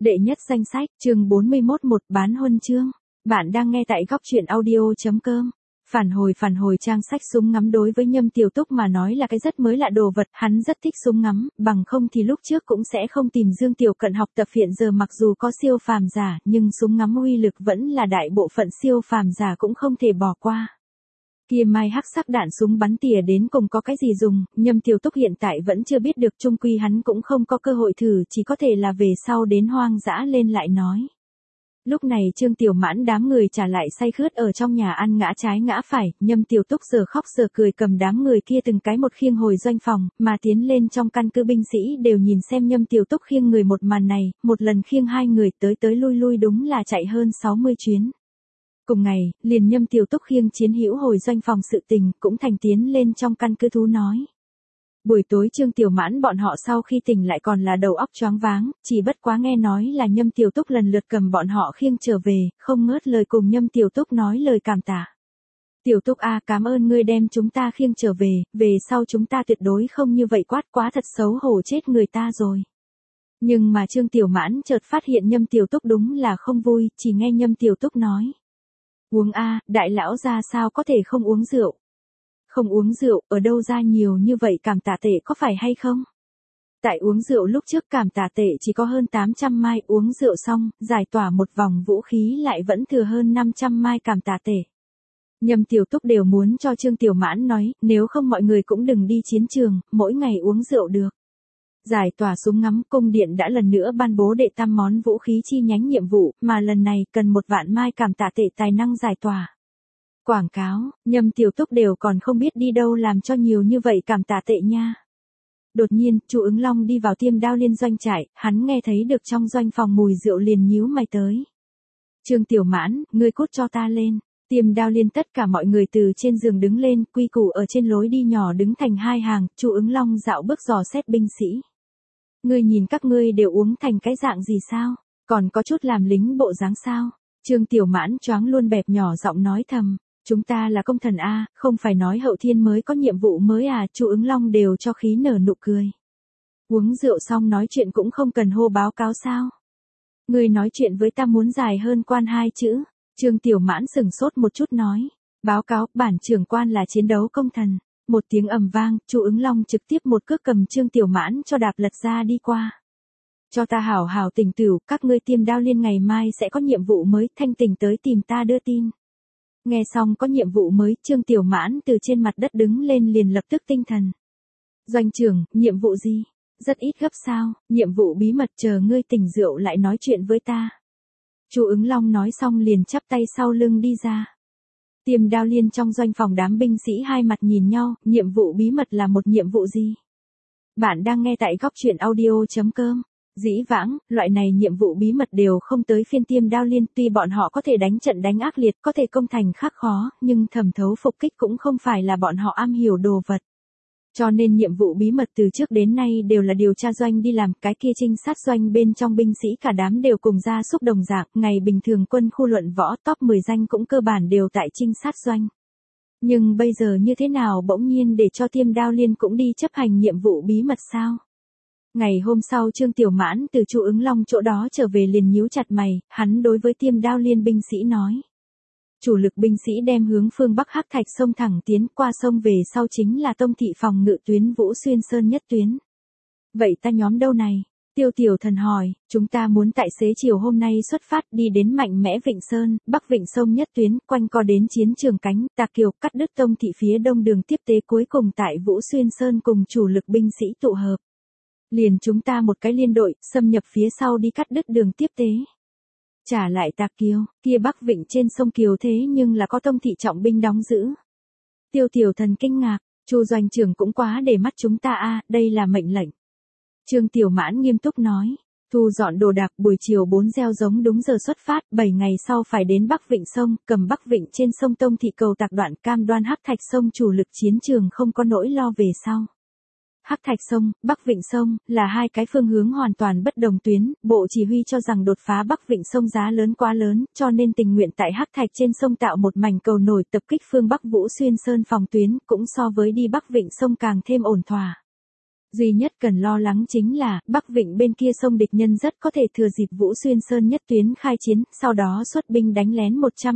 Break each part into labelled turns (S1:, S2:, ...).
S1: Đệ nhất danh sách, chương 41 một bán huân chương. Bạn đang nghe tại góc truyện audio.com. Phản hồi trang sách súng ngắm đối với Nhâm Tiểu Túc mà nói là cái rất mới lạ đồ vật, hắn rất thích súng ngắm, bằng không thì lúc trước cũng sẽ không tìm Dương Tiểu Cận học tập. Hiện giờ mặc dù có siêu phàm giả, nhưng súng ngắm uy lực vẫn là đại bộ phận siêu phàm giả cũng không thể bỏ qua. Kia mai hắc sắc đạn súng bắn tỉa đến cùng có cái gì dùng, Nhâm Tiểu Túc hiện tại vẫn chưa biết được, chung quy hắn cũng không có cơ hội thử, chỉ có thể là về sau đến hoang dã lên lại nói. Lúc này Trương Tiểu Mãn đám người trả lại say khướt ở trong nhà ăn ngã trái ngã phải, Nhâm Tiểu Túc giờ khóc giờ cười cầm đám người kia từng cái một khiêng hồi doanh phòng, mà tiến lên trong căn cứ binh sĩ đều nhìn xem Nhâm Tiểu Túc khiêng người một màn này, một lần khiêng hai người tới lui đúng là chạy hơn 60 chuyến. Cùng ngày, liền Nhâm Tiểu Túc khiêng chiến hữu hồi doanh phòng sự tình cũng thành tiến lên trong căn cứ thú nói. Buổi tối Trương Tiểu Mãn bọn họ sau khi tỉnh lại còn là đầu óc choáng váng, chỉ bất quá nghe nói là Nhâm Tiểu Túc lần lượt cầm bọn họ khiêng trở về, không ngớt lời cùng Nhâm Tiểu Túc nói lời cảm tạ. Tiểu Túc a, cảm ơn ngươi đem chúng ta khiêng trở về sau chúng ta tuyệt đối không như vậy quát, quá thật xấu hổ chết người ta rồi. Nhưng mà Trương Tiểu Mãn chợt phát hiện Nhâm Tiểu Túc đúng là không vui, chỉ nghe Nhâm Tiểu Túc nói. Uống a, đại lão ra sao có thể không uống rượu. Không uống rượu, ở đâu ra nhiều như vậy cảm tạ tệ có phải hay không? Tại uống rượu lúc trước cảm tạ tệ chỉ có hơn 800 mai, uống rượu xong, giải tỏa một vòng vũ khí lại vẫn thừa hơn 500 mai cảm tạ tệ. Nhâm Tiểu Túc đều muốn cho Trương Tiểu Mãn nói, nếu không mọi người cũng đừng đi chiến trường, mỗi ngày uống rượu được. Giải tỏa súng ngắm, cung điện đã lần nữa ban bố đệ tam món vũ khí chi nhánh nhiệm vụ, mà lần này cần 1 vạn mai cảm tạ tệ tài năng giải tỏa. Quảng cáo, Nhâm Tiểu Túc đều còn không biết đi đâu làm cho nhiều như vậy cảm tạ tệ nha. Đột nhiên, Chu Ứng Long đi vào Tiêm Đao Liên doanh trại, hắn nghe thấy được trong doanh phòng mùi rượu liền nhíu mày tới. Trương Tiểu Mãn, ngươi cút cho ta lên. Tiêm Đao Liên tất cả mọi người từ trên giường đứng lên, quy củ ở trên lối đi nhỏ đứng thành hai hàng, Chu Ứng Long dạo bước dò xét binh sĩ. Ngươi nhìn các ngươi đều uống thành cái dạng gì sao, còn có chút làm lính bộ dáng sao? Trương Tiểu Mãn choáng luôn bẹp nhỏ giọng nói thầm. Chúng ta là công thần a, không phải nói hậu thiên mới có nhiệm vụ mới à? Chu Ứng Long đều cho khí nở nụ cười. Uống rượu xong nói chuyện cũng không cần hô báo cáo sao? Ngươi nói chuyện với ta muốn dài hơn quan 2 chữ. Trương Tiểu Mãn sừng sốt một chút nói. Báo cáo, bản trưởng quan là chiến đấu công thần. Một tiếng ầm vang, Chu Ứng Long trực tiếp một cước cầm Trương Tiểu Mãn cho đạp lật ra đi qua. Cho ta hảo hảo tỉnh tửu, các ngươi Tiêm Đao Liên ngày mai sẽ có nhiệm vụ mới, thanh tỉnh tới tìm ta đưa tin. Nghe xong có nhiệm vụ mới, Trương Tiểu Mãn từ trên mặt đất đứng lên liền lập tức tinh thần. Doanh trưởng, nhiệm vụ gì? Rất ít gấp sao, nhiệm vụ bí mật, chờ ngươi tỉnh rượu lại nói chuyện với ta. Chu Ứng Long nói xong liền chắp tay sau lưng đi ra. Tiêm Đao Liên trong doanh phòng đám binh sĩ hai mặt nhìn nhau, nhiệm vụ bí mật là một nhiệm vụ gì? Bạn đang nghe tại góc truyện audio.com. Dĩ vãng, loại này nhiệm vụ bí mật đều không tới phiên Tiêm Đao Liên, tuy bọn họ có thể đánh trận đánh ác liệt, có thể công thành khắc khó, nhưng thẩm thấu phục kích cũng không phải là bọn họ am hiểu đồ vật. Cho nên nhiệm vụ bí mật từ trước đến nay đều là điều tra doanh đi làm, cái kia trinh sát doanh bên trong binh sĩ cả đám đều cùng ra xúc đồng dạng, ngày bình thường quân khu luận võ top 10 danh cũng cơ bản đều tại trinh sát doanh. Nhưng bây giờ như thế nào bỗng nhiên để cho Tiêm Đao Liên cũng đi chấp hành nhiệm vụ bí mật sao? Ngày hôm sau Trương Tiểu Mãn từ Chu Ứng Long chỗ đó trở về liền nhíu chặt mày, hắn đối với Tiêm Đao Liên binh sĩ nói. Chủ lực binh sĩ đem hướng phương Bắc Hắc Thạch sông thẳng tiến, qua sông về sau chính là Tông thị phòng ngự tuyến Vũ Xuyên Sơn nhất tuyến. Vậy ta nhóm đâu này? Tiêu Tiểu Thần hỏi, chúng ta muốn tại xế chiều hôm nay xuất phát đi đến mạnh mẽ Vịnh Sơn, Bắc Vịnh sông nhất tuyến, quanh co đến chiến trường cánh, Tà Kiều, cắt đứt Tông thị phía đông đường tiếp tế, cuối cùng tại Vũ Xuyên Sơn cùng chủ lực binh sĩ tụ hợp. Liền chúng ta một cái liên đội, xâm nhập phía sau đi cắt đứt đường tiếp tế. Trả lại Tà Kiều, kia Bắc Vịnh trên sông Kiều thế nhưng là có Tông thị trọng binh đóng giữ. Tiêu Tiểu Thần kinh ngạc, Chu doanh trưởng cũng quá để mắt chúng ta a, đây là mệnh lệnh. Trương Tiểu Mãn nghiêm túc nói, thu dọn đồ đạc, buổi chiều 4 gieo giống đúng giờ xuất phát, 7 ngày sau phải đến Bắc Vịnh sông, cầm Bắc Vịnh trên sông Tông thị cầu tạc đoạn, cam đoan Hắc Thạch sông chủ lực chiến trường không có nỗi lo về sau. Hắc Thạch sông, Bắc Vịnh sông, là hai cái phương hướng hoàn toàn bất đồng tuyến, Bộ Chỉ huy cho rằng đột phá Bắc Vịnh sông giá lớn quá lớn, cho nên tình nguyện tại Hắc Thạch trên sông tạo một mảnh cầu nổi tập kích phương Bắc Vũ Xuyên Sơn phòng tuyến, cũng so với đi Bắc Vịnh sông càng thêm ổn thỏa. Duy nhất cần lo lắng chính là, Bắc Vịnh bên kia sông địch nhân rất có thể thừa dịp Vũ Xuyên Sơn nhất tuyến khai chiến, sau đó xuất binh đánh lén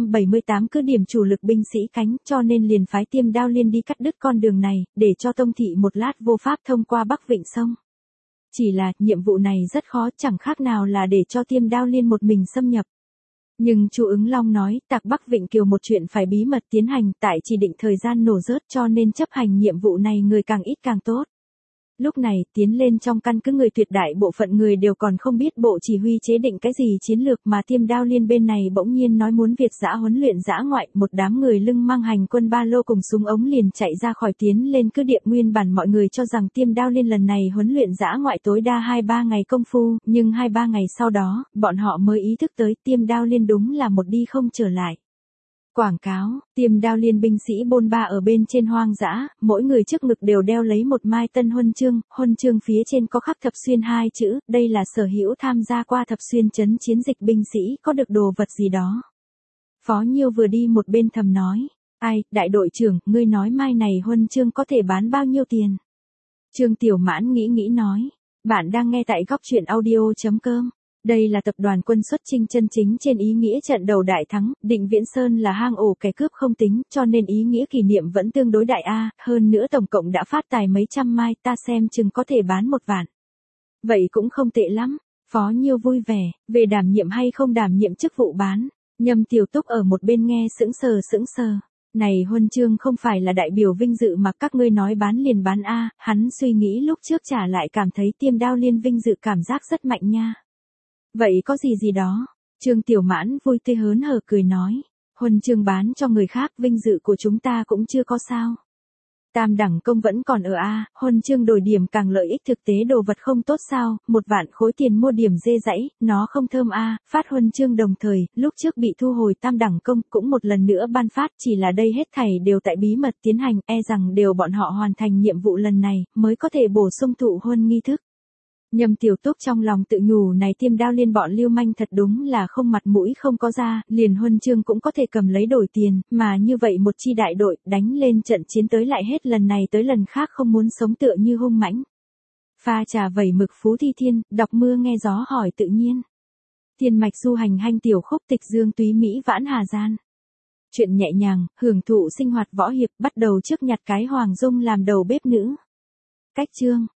S1: 178 cứ điểm chủ lực binh sĩ cánh, cho nên liền phái Tiêm Đao Liên đi cắt đứt con đường này, để cho Tông Thị một lát vô pháp thông qua Bắc Vịnh sông. Chỉ là, nhiệm vụ này rất khó, chẳng khác nào là để cho Tiêm Đao Liên một mình xâm nhập. Nhưng Chu Ứng Long nói, tặc Bắc Vịnh Kiều một chuyện phải bí mật tiến hành, tại chỉ định thời gian nổ rớt, cho nên chấp hành nhiệm vụ này người càng ít càng tốt. Lúc này, tiến lên trong căn cứ người tuyệt đại bộ phận người đều còn không biết bộ chỉ huy chế định cái gì chiến lược, mà Tiêm Đao Liên bên này bỗng nhiên nói muốn Việt dã huấn luyện dã ngoại, một đám người lưng mang hành quân ba lô cùng súng ống liền chạy ra khỏi tiến lên cứ điểm. Nguyên bản mọi người cho rằng Tiêm Đao Liên lần này huấn luyện dã ngoại tối đa 2-3 ngày công phu, nhưng 2-3 ngày sau đó, bọn họ mới ý thức tới Tiêm Đao Liên đúng là một đi không trở lại. Quảng cáo, Tiêm Đao Liên binh sĩ bôn ba ở bên trên hoang dã, mỗi người trước ngực đều đeo lấy một mai tân huân chương phía trên có khắc Thập Xuyên 2 chữ, đây là sở hữu tham gia qua Thập Xuyên trấn chiến dịch binh sĩ có được đồ vật gì đó. Phó Nhiêu vừa đi một bên thầm nói, ai, đại đội trưởng, ngươi nói mai này huân chương có thể bán bao nhiêu tiền? Trương Tiểu Mãn nghĩ nói, bạn đang nghe tại góc truyện audio.com. Đây là tập đoàn quân xuất chinh chân chính trên ý nghĩa trận đầu đại thắng, Định Viễn Sơn là hang ổ kẻ cướp không tính, cho nên ý nghĩa kỷ niệm vẫn tương đối đại a, hơn nữa tổng cộng đã phát tài mấy trăm mai, ta xem chừng có thể bán 1 vạn. Vậy cũng không tệ lắm, Phó Nhiêu vui vẻ, về đảm nhiệm hay không đảm nhiệm chức vụ bán, Nhâm Tiểu Túc ở một bên nghe sững sờ. Này huân chương không phải là đại biểu vinh dự mà các ngươi nói bán liền bán a, hắn suy nghĩ lúc trước trả lại cảm thấy Tiêm Đao Liên vinh dự cảm giác rất mạnh nha. Vậy có gì đó, Trương Tiểu Mãn vui tươi hớn hở cười nói, huân chương bán cho người khác vinh dự của chúng ta cũng chưa có sao. Tam đẳng công vẫn còn ở a, huân chương đổi điểm càng lợi ích thực tế đồ vật không tốt sao, 1 vạn khối tiền mua điểm dê dãy, nó không thơm a, phát huân chương đồng thời, lúc trước bị thu hồi tam đẳng công cũng một lần nữa ban phát, chỉ là đây hết thảy đều tại bí mật tiến hành, e rằng đều bọn họ hoàn thành nhiệm vụ lần này, mới có thể bổ sung thụ huân nghi thức. Nhâm Tiểu Túc trong lòng tự nhủ này Tiêm Đao Liên bọn lưu manh thật đúng là không mặt mũi không có ra, liền huân chương cũng có thể cầm lấy đổi tiền, mà như vậy một chi đại đội đánh lên trận chiến tới lại hết lần này tới lần khác không muốn sống tựa như hung mãnh. Pha trà vẩy mực Phú Thi Thiên, đọc mưa nghe gió hỏi tự nhiên. Thiên mạch du hành hanh tiểu khúc tịch dương túy Mỹ vãn hà gian. Chuyện nhẹ nhàng, hưởng thụ sinh hoạt võ hiệp bắt đầu trước nhặt cái Hoàng Dung làm đầu bếp nữ. Cách chương